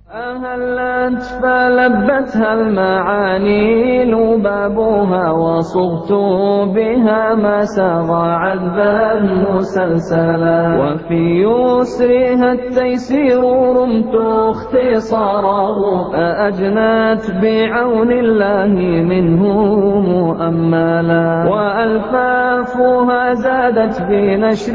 أهلت فلبتها المعاني لبابها وصغت بها ما سغى عذبا مسلسلا وفي يسرها التيسير رمت اختصاره أجنت بعون الله منه مؤملا وألفافها زادت بنشر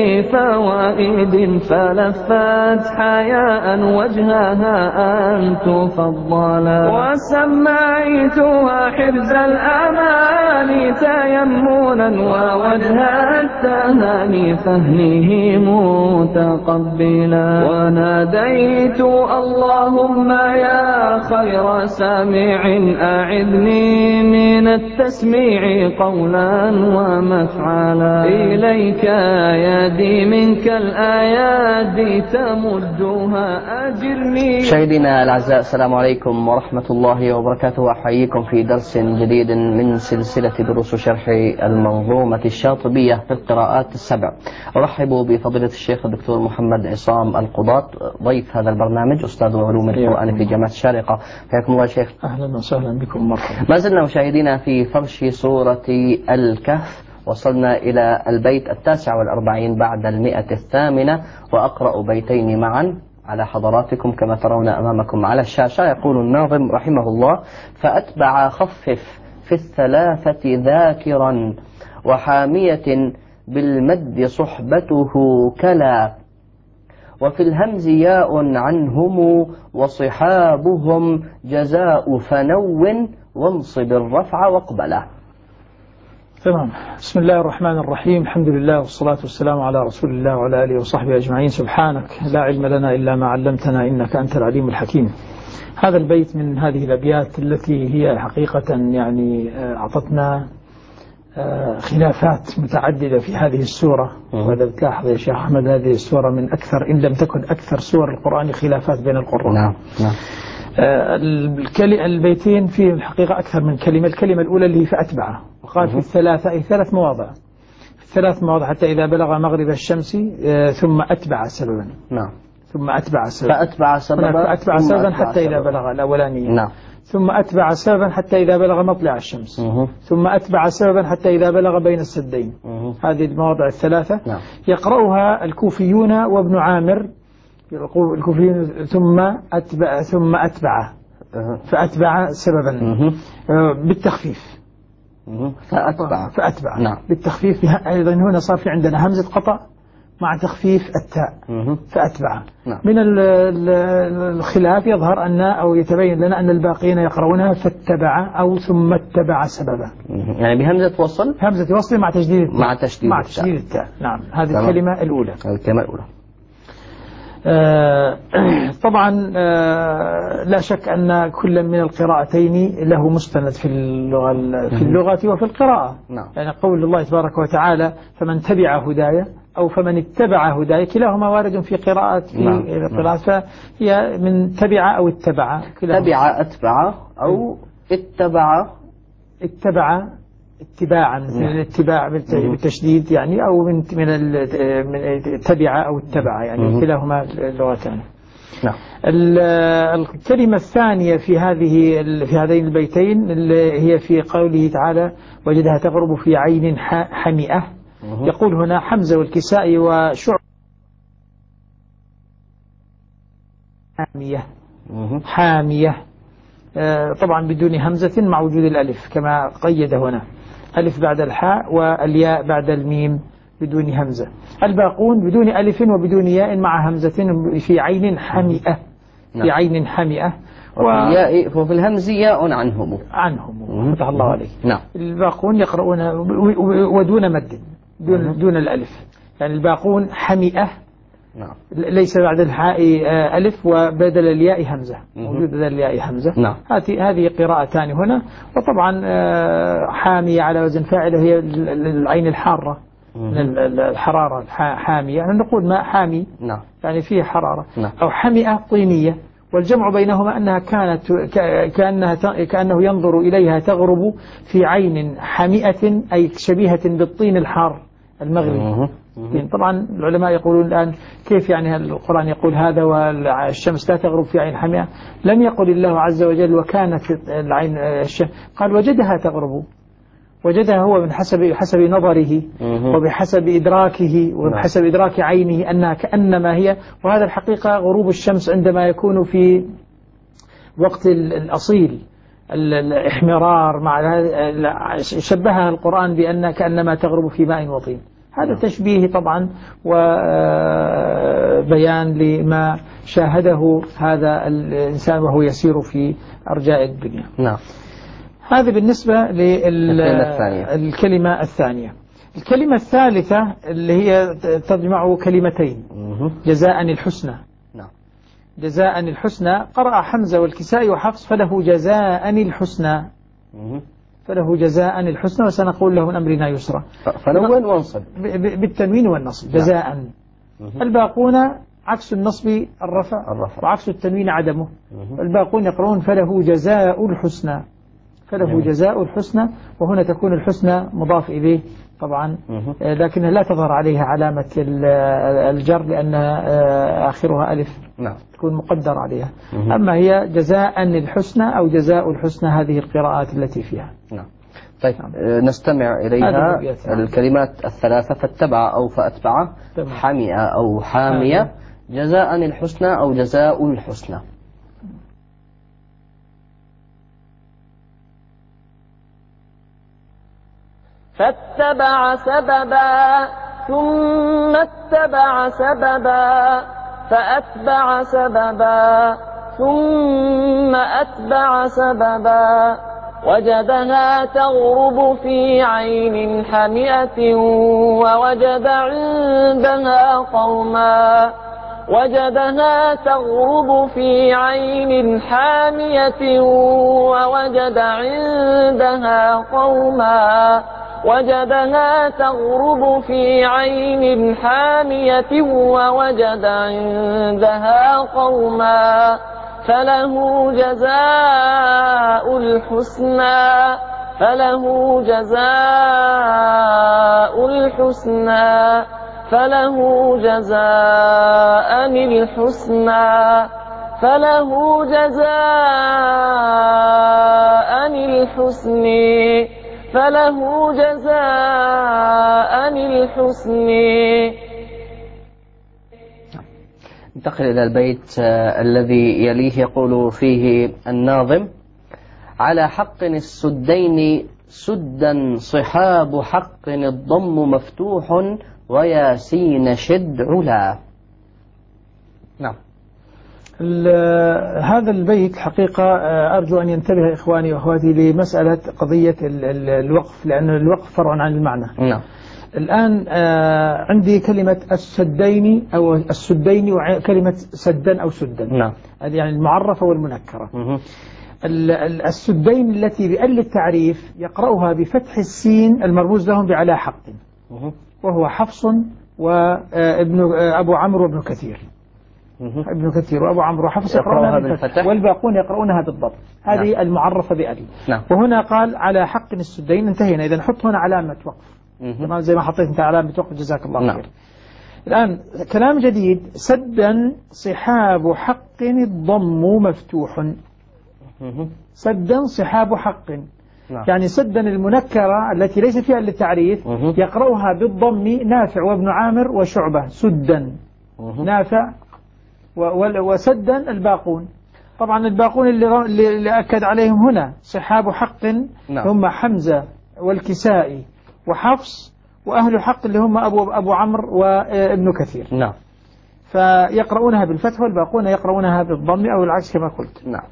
فوائد فلفت حياء وجهها أن تفضلا وسميتها حرز الأمان تيمنا ووجه التهاني فهنه متقبلا وناديت اللهم يا خير سامع أعذني من التسميع قولا ومفعلا إليك يدي منك الآيات تمدها أجرني. مشاهدينا الأعزاء، السلام عليكم ورحمة الله وبركاته. أحييكم في درس جديد من سلسلة دروس شرح المنظومة الشاطبية في القراءات السبع. أرحب بفضيلة الشيخ الدكتور محمد عصام القضاة، ضيف هذا البرنامج، أستاذ علوم القرآن في جامعة الشارقة. حياكم الله شيخ. أهلا وسهلا بكم مرحبا. ما زلنا مشاهدينا في فرش سورة الكهف، وصلنا إلى البيت 49 بعد 108، وأقرأ بيتين معا على حضراتكم كما ترون أمامكم على الشاشة. يقول الناظم رحمه الله: فأتبع خفف في الثلاثة ذاكرا وحامية بالمد صحبته كلا وفي الهمز ياء عنهم وصحابهم جزاء فنو وانصب الرفع واقبله. تمام. بسم الله الرحمن الرحيم، الحمد لله والصلاة والسلام على رسول الله وعلى آله وصحبه أجمعين. سبحانك لا علم لنا إلا ما علمتنا إنك أنت العليم الحكيم. هذا البيت من هذه الأبيات التي هي حقيقة يعني أعطتنا خلافات متعددة في هذه السورة. وإذا بتلاحظ يا شيخ أحمد، هذه السورة من أكثر إن لم تكن أكثر سور القرآن خلافات بين القراء. نعم. البيتين فيه الحقيقة أكثر من كلمة. الكلمة الأولى اللي هي فأتبعه، وقال في الثلاثة أي 3 مواضع، في 3 مواضع حتى إذا بلغ مغرب الشمس ثم أتبع سببا. نعم. ثم أتبع سببا، فأتبع سببا حتى إذا بلغ الأولانية. نعم. ثم أتبع سببا حتى إذا بلغ مطلع الشمس. ثم أتبع سببا حتى إذا بلغ بين السدين. هذه المواضع الثلاثة. نعم. يقرأها الكوفيون وابن عامر، يقول الكوفيون ثم أتبع فأتبع سببا بالتخفيف. فأتبع نعم. بالتخفيف. أيضا هنا صار في عندنا همزة قطع مع تخفيف التاء. فأتبع. نعم. من الخلاف يظهر أن أو يتبين لنا أن الباقين يقرؤونها فاتبع أو ثم اتبع سببا، يعني بهمزة وصل، همزة وصل مع تشديد التاء. نعم. هذه الكلمة الأولى. طبعا لا شك أن كل من القراءتين له مستند في اللغة وفي القراءة. نعم. يعني قول الله تبارك وتعالى: فمن تبع هدايا أو فمن اتبع هدايا، كلاهما وارد في قراءة فهي من تبع أو اتبع. تبع أتبع أو اتبع اتباعا، من الاتباع بالتشديد يعني، أو من تبع أو اتبع يعني، كلاهما اللغتان. نعم. الكلمة الثانية في هذين البيتين هي في قوله تعالى: وجدها تغرب في عين حمئة. يقول هنا حمزة والكسائي وشعب حامية طبعا بدون همزة مع وجود الألف كما قيد هنا، ألف بعد الحاء والياء بعد الميم بدون همزة. الباقون بدون ألف وبدون ياء مع همزة في عين حمئة. في عين حمئة. وفي الهمز ياء عنهم. فتح الله عليك. نعم. الباقون يقرؤون ودون مد، دون الألف. يعني الباقون حمئة. نعم. ليس بعد الحاء ألف وبدل الياء همزة، موجود بدل الياء همزة. نعم. هذه قراءتان هنا. وطبعا حامية على وزن فاعله هي العين الحارة من الحرارة، حامية يعني نقول ماء حامي. نعم. يعني فيه حرارة. نعم. أو حمئة طينية، والجمع بينهما أنها كأنه ينظر إليها تغرب في عين حمئة أي شبيهة بالطين الحار المغربي. طبعا العلماء يقولون الآن كيف يعني القرآن يقول هذا والشمس لا تغرب في عين حمئة؟ لم يقل الله عز وجل وكانت العين الشمس، قال وجدها تغرب، وجدها هو من حسب نظره وبحسب إدراكه وبحسب إدراك عينه أنها كأنما هي. وهذا الحقيقة غروب الشمس عندما يكون في وقت الأصيل الإحمرار مع شبهها القرآن بأن كأنما تغرب في ماء وطين. هذا تشبيه طبعا وبيان لما شاهده هذا الإنسان وهو يسير في أرجاء الدنيا. نعم. هذا بالنسبة للكلمة الثانية. الكلمة الثالثة اللي هي تجمع كلمتين، جزاء الحسنى. نعم. جزاء الحسنى قرأ حمزة والكسائي وحفص فله جزاء الحسنى، فله جزاء الحسنى وسنقول له من أمرنا يسرا. فنون وانصب بالتنوين والنصب جزاء. الباقون عكس النصب الرفع وعكس التنوين عدمه. الباقون يقرؤون فله جزاء الحسنى، فله جزاء الحسنى، وهنا تكون الحسنى مضاف إليه طبعا، لكنها لا تظهر عليها علامة الجر لأنها آخرها ألف. نعم. تكون مقدر عليها. أما هي جزاء الحسنى أو جزاء الحسنى، هذه القراءات التي فيها. نعم. طيب. نستمع إليها الكلمات الثلاثة: فاتبع أو فأتبع، حمئة أو حامية، جزاء الحسنى أو جزاء الحسنى. فاتبع سببا ثم اتبع سببا فأتبع سببا ثم أتبع سببا وجدها تغرب في عين حمئة ووجد عندها قوما، وجدها تغرب في عين حامية ووجد عندها قوما، وجدها تغرب في عين حامية ووجد عندها قوما، فله جزاء الحسنى، فله جزاء الحسنى، فله جزاء الحسنى، فله جزاء الحسنى، فله جزاء الحسنى. انتقل إلى البيت الذي يليه، يقول فيه الناظم: على حق السدين سدا صحاب حق الضم مفتوح وياسين شد علا. نعم. هذا البيت حقيقة أرجو أن ينتبه إخواني وأخواتي لمسألة قضية الوقف، لأن الوقف فرع عن المعنى. نعم. الآن عندي كلمة السدين أو السدين وكلمة سدا أو سدا. نعم. يعني المعرفة والمنكرة. السدين التي بأل التعريف يقرأها بفتح السين المرموز لهم بعلى حق، وهو حفص وابن أبو عمرو وابن كثير. ابن كثير وأبو عمرو وحفص يقرؤونها بالفتح والباقون يقرؤونها بالضبط. هذه نعم. المعرفة بأل. نعم. وهنا قال على حق السدين، انتهينا. إذا نحط هنا علامة وقف تمام زي ما حطيت انت علامة وقف، جزاك الله خير. الآن كلام جديد: سدا صحاب حق الضم مفتوح. سدا صحاب حق. يعني سدا المنكرة التي ليس فيها إلا التعريف يقرأها بالضم نافع وابن عامر وشعبة سدا، نافع وسدا الباقون. طبعا الباقون اللي أكد عليهم هنا صحاب حق هم حمزة والكسائي وحفص، وأهل حق اللي هم أبو عمرو وابن كثير. نعم. فيقرؤونها بالفتح والباقون يقرؤونها بالضم أو العكس كما قلت. نعم.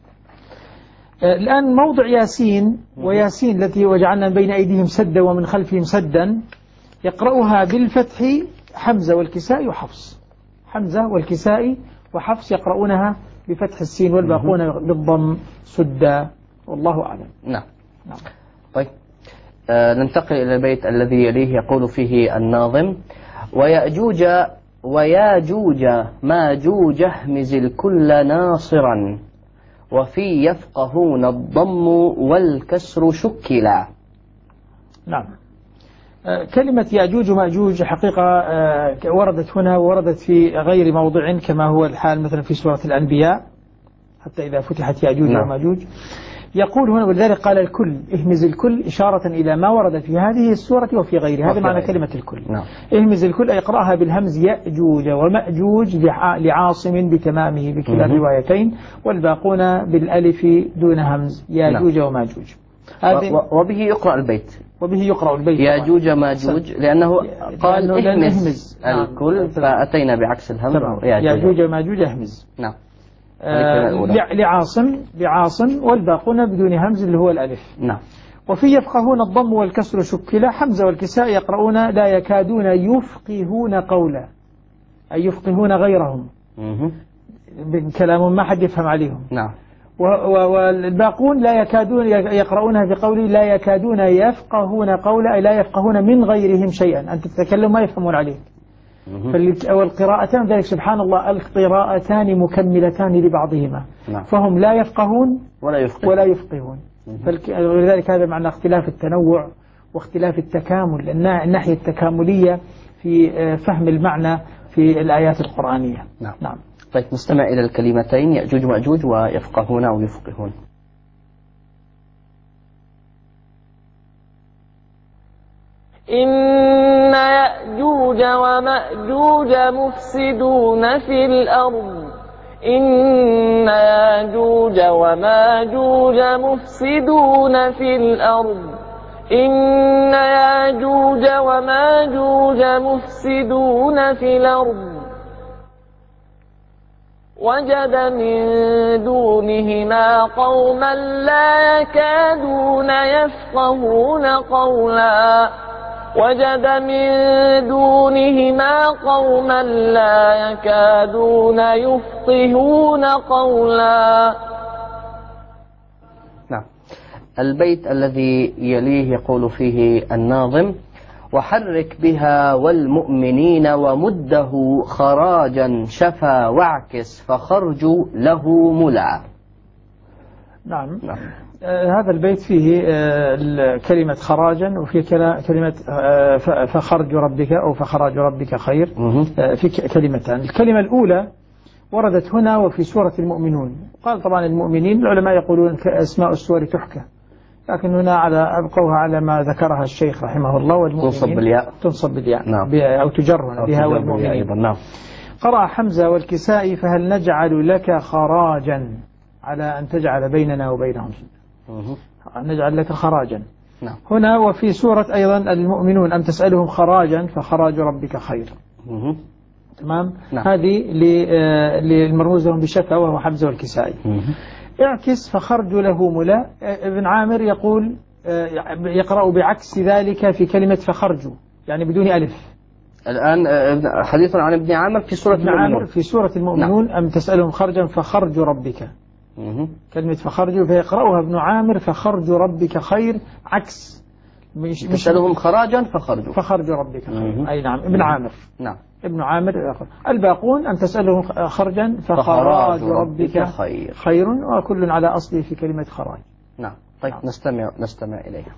الآن موضع ياسين، وياسين التي وجعلنا بين أيديهم سدا ومن خلفهم سدا، يقرأها بالفتح حمزة والكسائي وحفص. حمزة والكسائي وحفص يقرؤونها بفتح السين والباقون بالضم سدا، والله أعلم. نعم. طيب. ننتقل إلى البيت الذي يليه، يقول فيه الناظم: وياجوج ماجوج اهمز الكل ناصرا وفي يفقهون الضم والكسر شكلا. نعم. كلمة يأجوج ومأجوج حقيقة وردت هنا ووردت في غير موضع كما هو الحال مثلا في سورة الأنبياء حتى إذا فتحت يأجوج ومأجوج. يقول هنا ولذلك قال الكل، اهمز الكل إشارة إلى ما ورد في هذه السورة وفي غيرها. هذا معنى كلمة الكل. اهمز الكل أي اقرأها بالهمز يأجوج ومأجوج لعاصم بتمامه بكلا الروايتين، والباقون بالألف دون همز يأجوج ومأجوج. وبه يقرأ البيت، وبه يقرأ البيت يأجوج ماجوج، لأنه قال اهمز الكل فأتينا بعكس الهمز يأجوج وماجوج اهمز. نعم. لعاصم والباقون بدون همز اللي هو الألف. نعم. وفي يفقهون الضم والكسر شكلا. حمزة والكساء يقرؤون لا يكادون يفقهون قولا، أي يفقهون غيرهم كلام ما حد يفهم عليهم. نعم. والباقون لا يكادون يقرؤونها بقول لا يكادون يفقهون قولا، أي لا يفقهون من غيرهم شيئا، أنت تتكلم ما يفهمون عليك. والقراءتان ذلك سبحان الله القراءتان مكملتان لبعضهما. نعم. فهم لا يفقهون ولا يفقهون. ولذلك هذا معنى اختلاف التنوع واختلاف التكامل، الناحية التكاملية في فهم المعنى في الآيات القرآنية. نعم. نعم. طيب نستمع إلى الكلمتين يأجوج ومأجوج ويفقهون أو يفقهون. إن يأجوج ومأجوج مفسدون في الأرض. إن يأجوج ومأجوج مفسدون في الأرض. إن يأجوج ومأجوج مفسدون في الأرض. وجد من دونهما قوما لا يكادون يفقهون قولا. وجد من دونهما قوما لا يكادون يفقهون قولا. نعم. البيت الذي يليه يقول فيه الناظم: وحرك بها والمؤمنين ومده خراجا شفا واعكس فخرج له ملعى. نعم. هذا البيت فيه كلمة خراجا وفيه كلمة فخرج ربك أو فخراج ربك خير. في كلمتان. الكلمة الأولى وردت هنا وفي سورة المؤمنون. قال طبعا المؤمنين العلماء يقولون أسماء السور تحكى، لكن هنا أبقوها على ما ذكرها الشيخ رحمه الله، والمؤمنين تنصب بالياء. نعم. أو تجر بها والمؤمنين أيضا. نعم. قرأ حمزة والكسائي فهل نجعل لك خراجا على أن تجعل بيننا وبينهم نجعل لك خراجا. نعم. هنا وفي سورة أيضا المؤمنون أم تسألهم خراجا فخراج ربك خير. تمام. نعم. هذه للمرموز لهم بشفا وهو حمزة والكسائي. اعكس فخرج له ملا. ابن عامر يقول يقرأ بعكس ذلك في كلمة فخرج يعني بدون ألف. الآن حديث عن ابن عامر في سورة المؤمنون. في سورة المؤمنون. نعم. أم تسألهم خرجا فخرج ربك. كلمة فخرج فيقرأها ابن عامر فخرج ربك خير عكس تسألهم خراجا فخرج ربك خير. أي نعم. ابن عامر. نعم. ابن عامر. الباقون أن تسألهم خرجا فخراج ربك خير وكل على أصله في كلمة خراج. نعم. طيب نستمع إليها.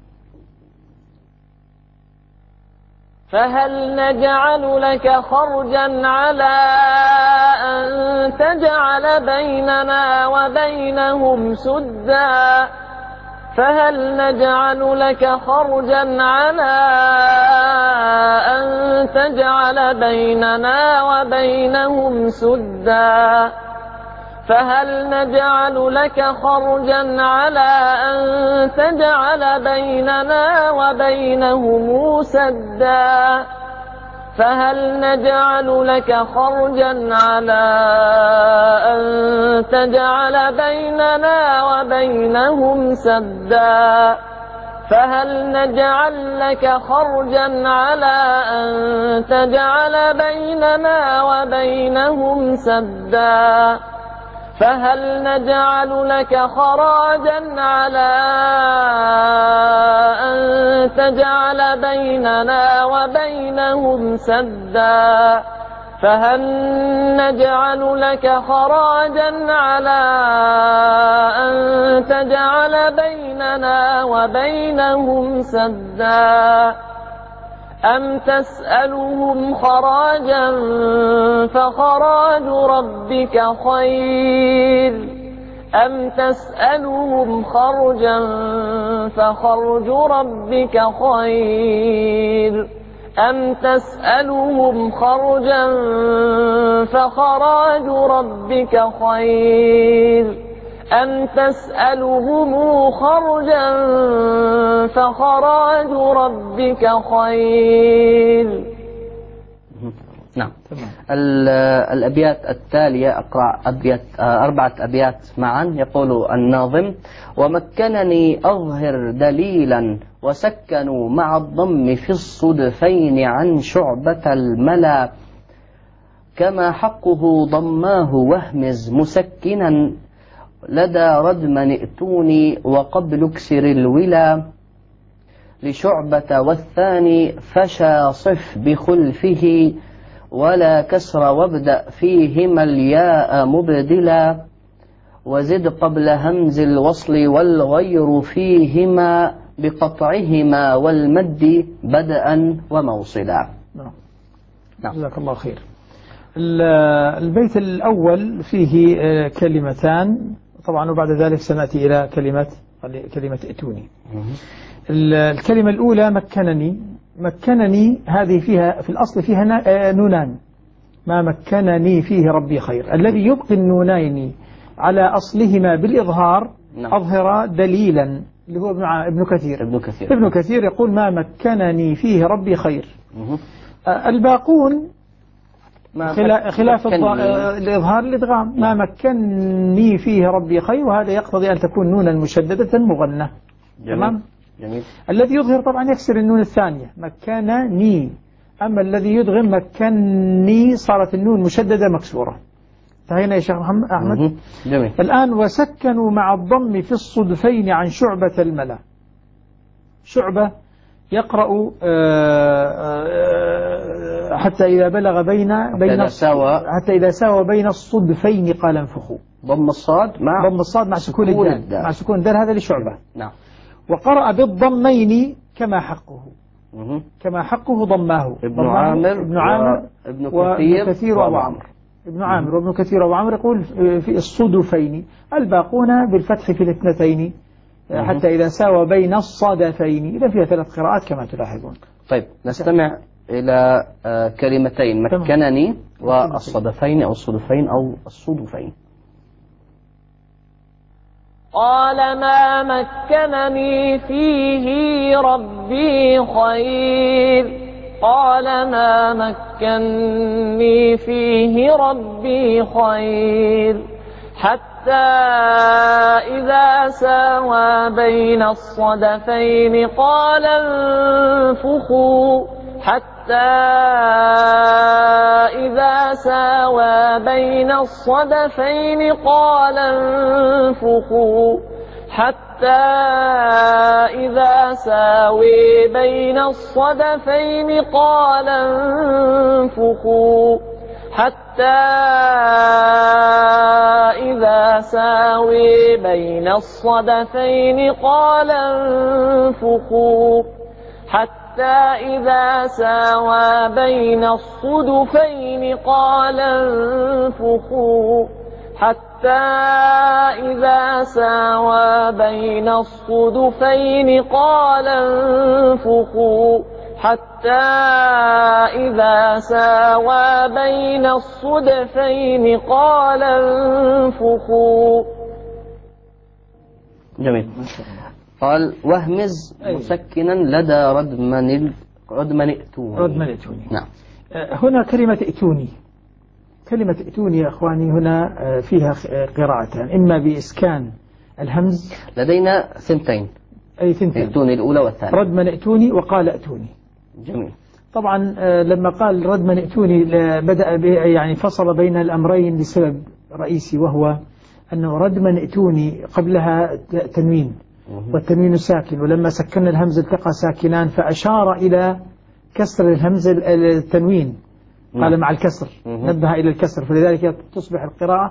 فهل نجعل لك خرجا على أن تجعل بيننا وبينهم سدا. فهل نجعل لك خرجا على أن تجعل بيننا وبينهم سدا. فهل نجعل لك خرجا على أن تجعل بيننا وبينهم سدا. فهل نجعل لك خرجا على أن تجعل بيننا وبينهم سدا. فهل نجعل لك خرجا على أن تجعل بيننا وبينهم سدا. فهل نجعل لك خراجا على أن تجعل بيننا وبينهم سدا. فهل نجعل لك خراجا على أن تجعل بيننا وبينهم سدا. أم تسألهم خراجا فخراج ربك خير أم تسألهم خرجا فخرج ربك خير أم تسألهم خرجا فخراج ربك خير أم تسألهم خرجا فخراج ربك خير. نعم. الأبيات التالية أقرأ 4 أبيات معا. يقول الناظم: ومكنني أظهر دليلا وسكنوا مع الضم في الصدفين عن شعبة الملا كما حقه ضماه واهمز مسكنا لدى ردما ائتوني وقبل اكسر الولا لشعبة والثاني فشى صف بخلفه ولا كسر وابدأ فيهما الياء مبدلا وزد قبل همز الوصل والغير فيهما بقطعهما والمد بدءا وموصلا. نعم. جزاك الله خير. البيت الأول فيه كلمتان طبعا، وبعد ذلك سنأتي إلى كلمة ائتوني. الكلمة الأولى مكنني هذه فيها في الأصل فيها نونان، ما مكنني فيه ربي خير. الذي يبقي النونين على أصلهما بالإظهار نعم. أظهر دليلا اللي هو ابن كثير يقول ما مكنني فيه ربي خير. الباقون خلاف الإظهار الإدغام، ما مكنني فيه ربي خير، وهذا يقتضي أن تكون نونا مشددة مغنة. تمام. جميل. الذي يظهر طبعا يكسر النون الثانية مكنني، أما الذي يدغم مكنني صارت النون مشددة مكسورة. انتهينا يا شيخ محمد أحمد. جميل. الآن وسكنوا مع الضم في الصدفين عن شعبة الملا. شعبة يقرأ حتى إذا بلغ حتى إذا ساوى بين الصدفين قال انفخوا. ضم الصاد مع سكون الدال، مع سكون الدال، هذا لشعبة. نعم. وقرأ بالضمين كما حقه ضماه ابن عامر وابن كثير وابو عمرو. ابن عامر وابن كثير وابو عمرو يقول في الصدفين، الباقون بالفتح في الاثنتين حتى إذا ساوى بين الصدفين. إذا فيها 3 قراءات كما تلاحظون. طيب نستمع إلى كلمتين مكنني والصدفين أو الصدفين أو الصدفين. قال ما مكنني فيه ربي خير قال ما مكني فيه ربي خير حتى إذا ساوى بين الصدفين قال انفخوا حتى إذا ساوى بين الصدفين قال انفخوا حتى إذا ساوي بين الصدفين قال انفخوا حتى إذا ساوي بين الصدفين قال انفخوا حتى إذا ساوى بين الصدفين قال انفخوا حتى إذا ساوى بين الصدفين قال انفخوا حتى إذا ساوى بين الصدفين قال انفخوا. جميل. قال واهمز مسكنا لدى ردمن ائتوني. نعم. هنا كلمة ائتوني يا أخواني هنا فيها قراءتان، إما بإسكان الهمز. لدينا ثنتين. أي ثنتين. ائتوني الأولى والثانية. ردمن ائتوني وقال ائتوني. جميل. طبعا لما قال ردمن ائتوني بدأ يعني فصل بين الأمرين لسبب رئيسي، وهو أنه ردمن ائتوني قبلها تنوين والتنوين ساكن، ولما سكن الهمز التقى ساكنان فأشار إلى كسر الهمز التنوين قال مع الكسر، نبه إلى الكسر، فلذلك تصبح القراءة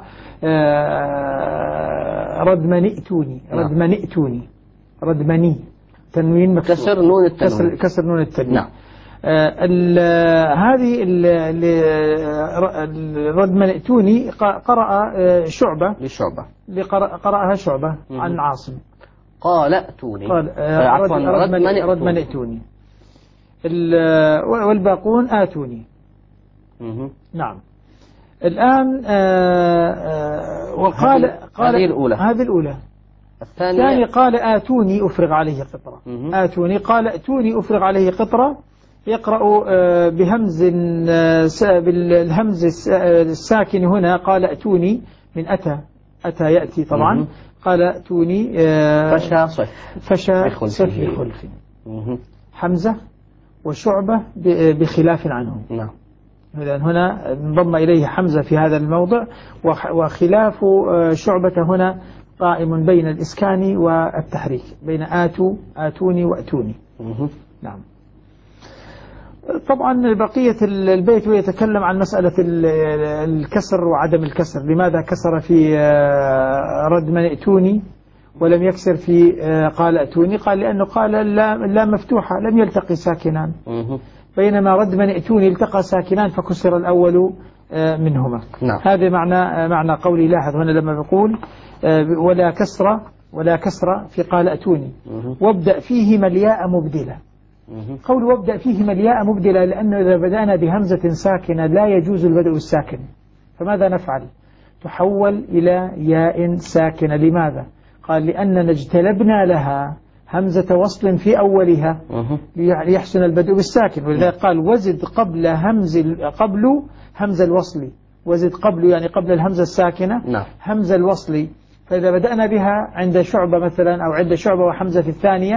ردمن ائتوني تنوين مكسور، كسر نون التنوين. كسر نون التنوين. نعم. هذه الردم ائتوني قرأ شعبة للشعبة قرأها شعبة عن عاصم قال ائتوني، قال عفوا ردم ائتوني، والباقون آتوني. نعم. الآن وقال هذه الأولى. الثاني قال آتوني أفرغ عليه قطرة. آتوني قال ائتوني أفرغ عليه قطرة، يقرأ بهمز بالهمز الساكن هنا. قال ائتوني من أتى يأتي طبعا. قال ائتوني فشى صف خلف. حمزة وشعبة بخلاف عنهم. نعم. هنا انضم إليه حمزة في هذا الموضع، وخلاف شعبة هنا قائم بين الإسكان والتحريك، بين آتوني وأتوني. نعم. طبعا بقية البيت يتكلم عن مسألة الكسر وعدم الكسر. لماذا كسر في ردم ائتوني ولم يكسر في قال ائتوني؟ قال لأنه قال لا مفتوحة، لم يلتقي ساكنان، بينما ردم ائتوني التقى ساكنان فكسر الأول منهما. نعم. هذا معنى قولي. لاحظ هنا لما بقول ولا كسر في قال ائتوني وابدأ فيهما الياء مبدلة. قول وابدأ فيهما الياء مبدلة لأنه إذا بدأنا بهمزة ساكنة لا يجوز البدء الساكن، فماذا نفعل؟ تحول إلى ياء ساكنة. لماذا؟ قال لأننا اجتلبنا لها همزة وصل في أولها ليحسن البدء بالساكن، ولذلك قال وزد قبل همز الوصل، وزد قبل يعني قبل الهمزة الساكنة. نعم. همز الوصل. فإذا بدأنا بها عند شعبة مثلا أو عند شعبة وحمزة في الثانية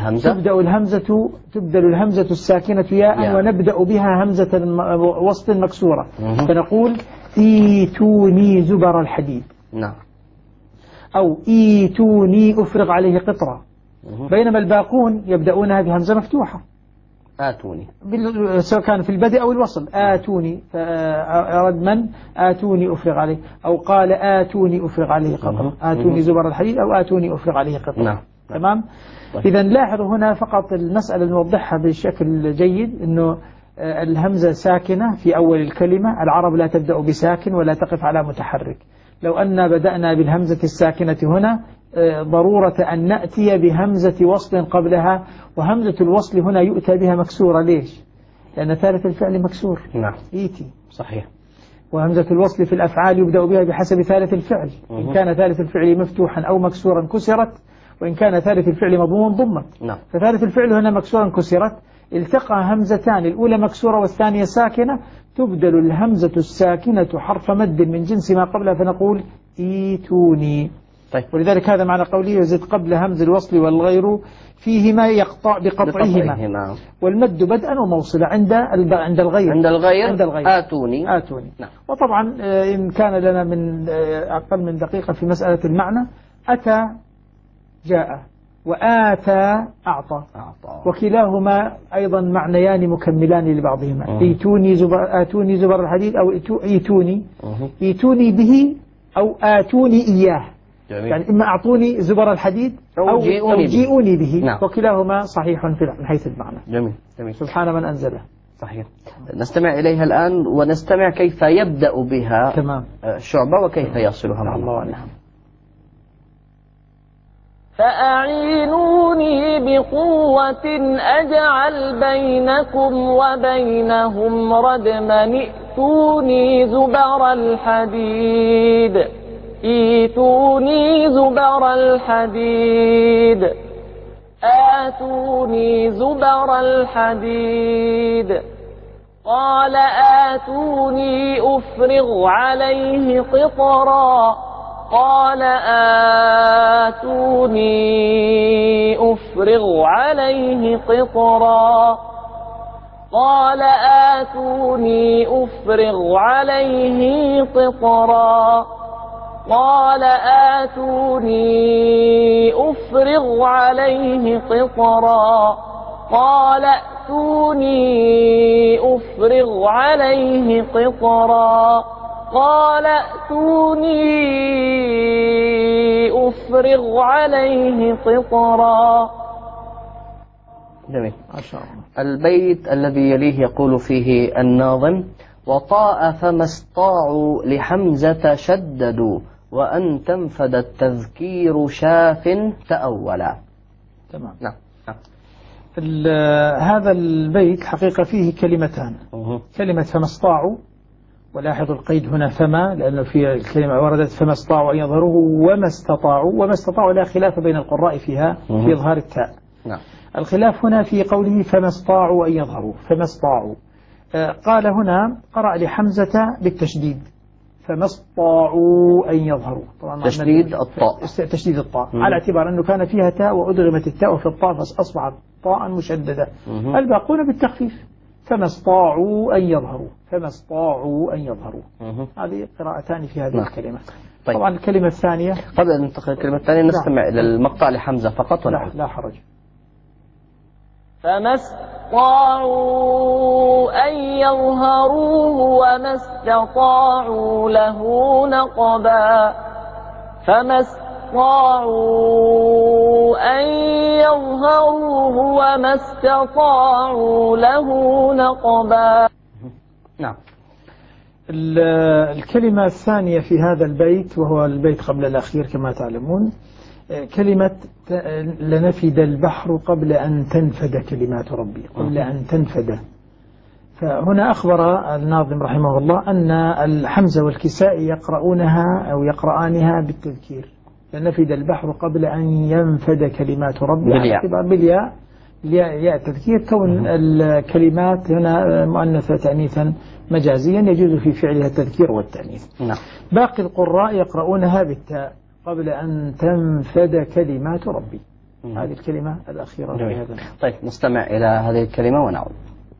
تبدل الهمزة الساكنة ياء ونبدأ بها همزة وصل مكسورة. فنقول إيتوني زبر الحديد. نعم. أو إيتوني أفرغ عليه قطرة. بينما الباقون يبدأونها بهمزة مفتوحة. آتوني سواء كان في البدء أو الوصل. آتوني ردما آتوني أفرغ عليه، أو قال آتوني أفرغ عليه قطرة. آتوني زبر الحديد أو آتوني أفرغ عليه قطرة. نعم. تمام. إذا لاحظوا هنا فقط المسألة نوضحها بشكل جيد، أنه الهمزة ساكنة في أول الكلمة. العرب لا تبدأ بساكن ولا تقف على متحرك. لو أن بدأنا بالهمزة الساكنة هنا ضرورة أن نأتي بهمزة وصل قبلها، وهمزة الوصل هنا يؤتى بها مكسورة. ليش؟ لأن ثالث الفعل مكسور. نعم. إيتي. صحيح. وهمزة الوصل في الأفعال يبدأ بها بحسب ثالث الفعل. إن كان ثالث الفعل مفتوحا أو مكسورا كسرت، وإن كان ثالث الفعل مضموما ضمت. نعم. فثالث الفعل هنا مكسورا كسرت، التقى همزتان، الأولى مكسورة والثانية ساكنة، تبدل الهمزة الساكنة حرف مد من جنس ما قبلها، فنقول إيتوني. طيب. ولذلك هذا معنى قوله يزيد قبل همز الوصل والغير فيهما يقطع بقطعهما، والمد بدءا وموصلا عند الغير آتوني. نعم. وطبعا إن كان لنا من أقل من دقيقة في مسألة المعنى، أتى جاء وآتى أعطى، وكلاهما أيضا معنيان مكملان لبعضهما. آتوني زبر الحديد أو إيتوني به أو آتوني إياه. جميل. يعني إما أعطوني زبر الحديد أو جيئوني به. نعم. وكلاهما صحيح من حيث المعنى. جميل. سبحان من أنزله. صحيح. نستمع إليها الآن ونستمع كيف يبدأ بها. تمام. شعبة وكيف يصلها مع الله. فأعينوني بقوة أجعل بينكم وبينهم ردما ائتوني زبر الحديد. إيتوني زبر الحديد. آتوني زبر الحديد. قال آتوني أفرغ عليه قطرا. قال آتوني أفرغ عليه قطرا. قال آتوني أفرغ عليه قطرا. قال آتوني أفرغ عليه قطرا. قال ائتوني أفرغ عليه قطرا. قال ائتوني أفرغ عليه قطرا. جميل. ما شاء الله. البيت الذي يليه يقول فيه الناظم: وطاء فما استطاعوا لحمزة شددوا وأن تنفد التذكير شاف تأولا. تمام. نعم. هذا البيت حقيقة فيه كلمتان. كلمة فما استطاعوا، ولاحظوا القيد هنا فما، لأنه في الكلمة وردت فما استطاعوا أن يظهروه وما استطاعوا لا خلاف بين القراء فيها في إظهار التاء. نعم. الخلاف هنا في قوله فما استطاعوا أن يظهروه. فما استطاعوا قال هنا قرأ لحمزة بالتشديد، فما استطاعوا أن يظهروا. طبعا تشديد الطاء، تشديد الطاء على اعتبار أنه كان فيها تاء وأدغمت التاء في الطاء فأصبحت طاء مشددة. الباقون بالتخفيف، فما استطاعوا أن يظهروا، فما استطاعوا أن يظهروا. هذه قراءتان في هذه الكلمة. طيب. طبعا الكلمة الثانية، قبل أن ننتقل الكلمة الثانية نستمع إلى المقطع لحمزة فقط ونعود. لا حرج. فما استطاعوا أن يظهروه وما استطاعوا له نقبا. فما استطاعوا أن يظهروه وما استطاعوا له نقبا. نعم. الكلمة الثانية في هذا البيت، وهو البيت قبل الأخير كما تعلمون، كلمة لنفد البحر قبل أن تنفد كلمات ربي، قبل أن تنفد. فهنا أخبر الناظم رحمه الله أن الحمزة والكسائي يقرؤونها أو يقرآنها بالتذكير، لنفد البحر قبل أن ينفد كلمات ربي بالياء، ياء التذكير، كون الكلمات هنا مؤنثة تأنيثا مجازيا يجوز في فعلها التذكير والتأنيث. نعم. باقي القراء يقرؤونها بالتاء قبل أن تنفد كلمات ربي. هذه الكلمة الأخيرة في هذا. طيب نستمع إلى هذه الكلمة ونعود.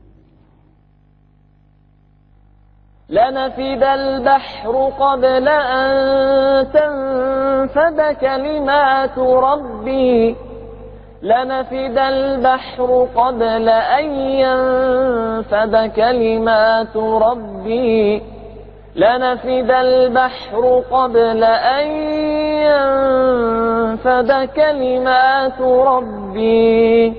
لنفد البحر قبل أن تنفد كلمات ربي. لنفد البحر قبل أن ينفد كلمات ربي. لنفد البحر قبل أن ينفد كلمات ربي.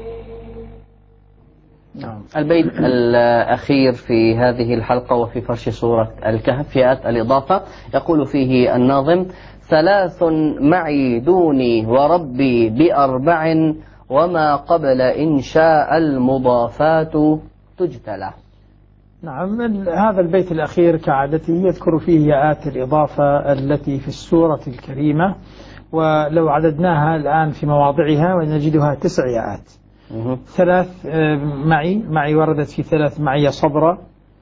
البيت الأخير في هذه الحلقة وفي فرش سورة الكهف في آت الإضافة يقول فيه الناظم: ثلاث معي دوني وربي بأربع وما قبل إنشاء المضافات تجتلى. نعم. هذا البيت الأخير كعادته يذكر فيه ياءات الإضافة التي في السورة الكريمة، ولو عددناها الآن في مواضعها ونجدها 9 ياءات. 3 معي وردت في 3 معي صبرا،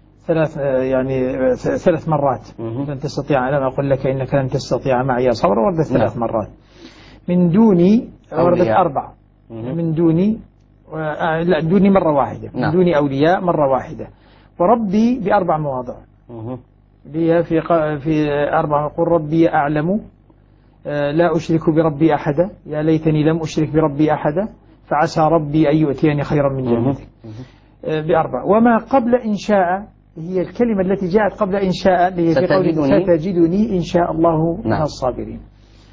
3 مرات. لن تستطيع، لم أقول لك إنك لن تستطيع معي صبرا، وردت 3 مرات. من دوني وردت 4. من دوني لا، دوني مرة واحدة. من دوني أولياء مرة واحدة. وربي ب4 مواضع. لي في 4 يقول ربي أعلم، لا أشرك بربي أحدا، يا ليتني لم أشرك بربي أحدا، فعسى ربي أن يؤتيني خيرا من جنته. ب4. وما قبل إنشاء هي الكلمة التي جاءت قبل إنشاء، اللي هي في قوله ستجدني إن شاء الله من الصابرين.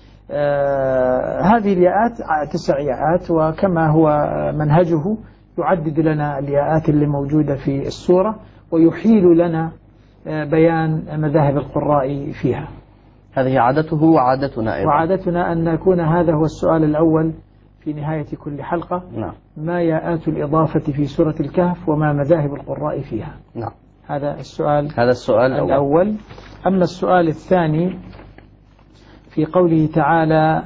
هذه الياءات 9 ياءات، وكما هو منهجه يعدد لنا الياءات اللي موجودة في السورة ويحيل لنا بيان مذاهب القراء فيها. هذه عادته وعادتنا أيضا. وعادتنا أن يكون هذا هو السؤال الأول في نهاية كل حلقة. نعم. ما ياءات الإضافة في سورة الكهف وما مذاهب القراء فيها. نعم. هذا السؤال الأول. أما السؤال الثاني في قوله تعالى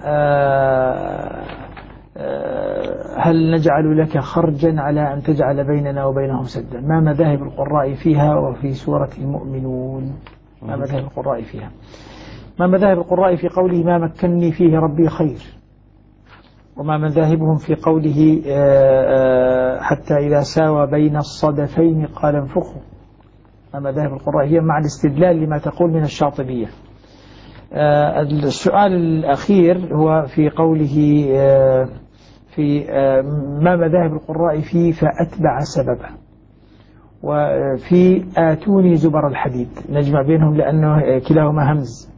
هل نجعل لك خرجا على أن تجعل بيننا وبينهم سدا، ما مذاهب القراء فيها؟ وفي سورة المؤمنون ما مذاهب القراء فيها؟ ما مذاهب القراء في قوله ما مكنني فيه ربي خير؟ وما مذاهبهم في قوله حتى إذا ساوى بين الصدفين قال انفخوا؟ ما مذاهب القراء هي مع الاستدلال لما تقول من الشاطبية. السؤال الأخير هو في قوله في ما مذاهب القراء فيه فأتبع سببه، وفي آتوني زبر الحديد نجمع بينهم لأنه كلاهما همز.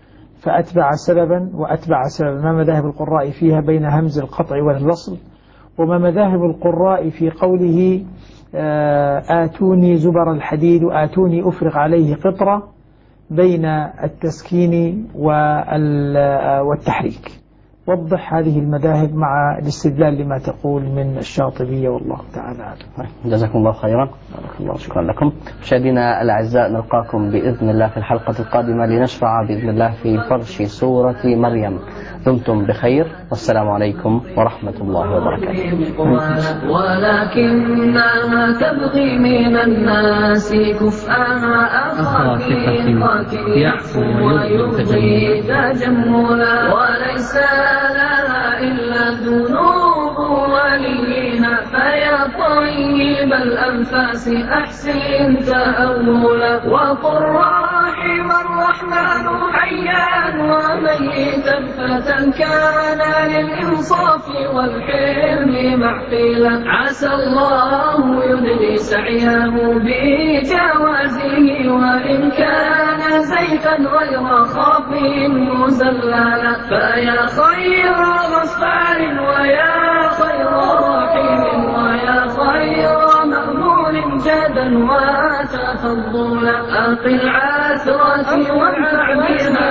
فأتبع سببا وأتبع سببا، ما مذاهب القراء فيها بين همز القطع والوصل وما مذاهب القراء في قوله آتوني زبر الحديد وآتوني أفرغ عليه قطرة بين التسكين والتحريك. وضح هذه المذاهب مع الاستدلال لما تقول من الشاطبية، والله تعالى أعلم. جزاكم الله خيرا. بارك الله، شكرا لكم. مشاهدينا الأعزاء، نلقاكم بإذن الله في الحلقة القادمة لنشرع بإذن الله في فرش سورة مريم. دمتم بخير، والسلام عليكم ورحمة الله وبركاته. ولكنها تبغي من الناس كفءها أخاك يعفو ويرضي تجملا، وليس لها إلا ذنوب وليها، فيا طيب الأنفاس أحسن تأولا، وقل رحم الرحمن حيا وميتا فتى كان للإنصاف والحلم معقلا، عسى الله يدري سعيه بجوازه، وإن كان زيتا غير خافي مزللا، فيا خير غفار ويا خير رحيم ويا خير مأمون جدا وتفضلا، أقل عثرتي وانفع بها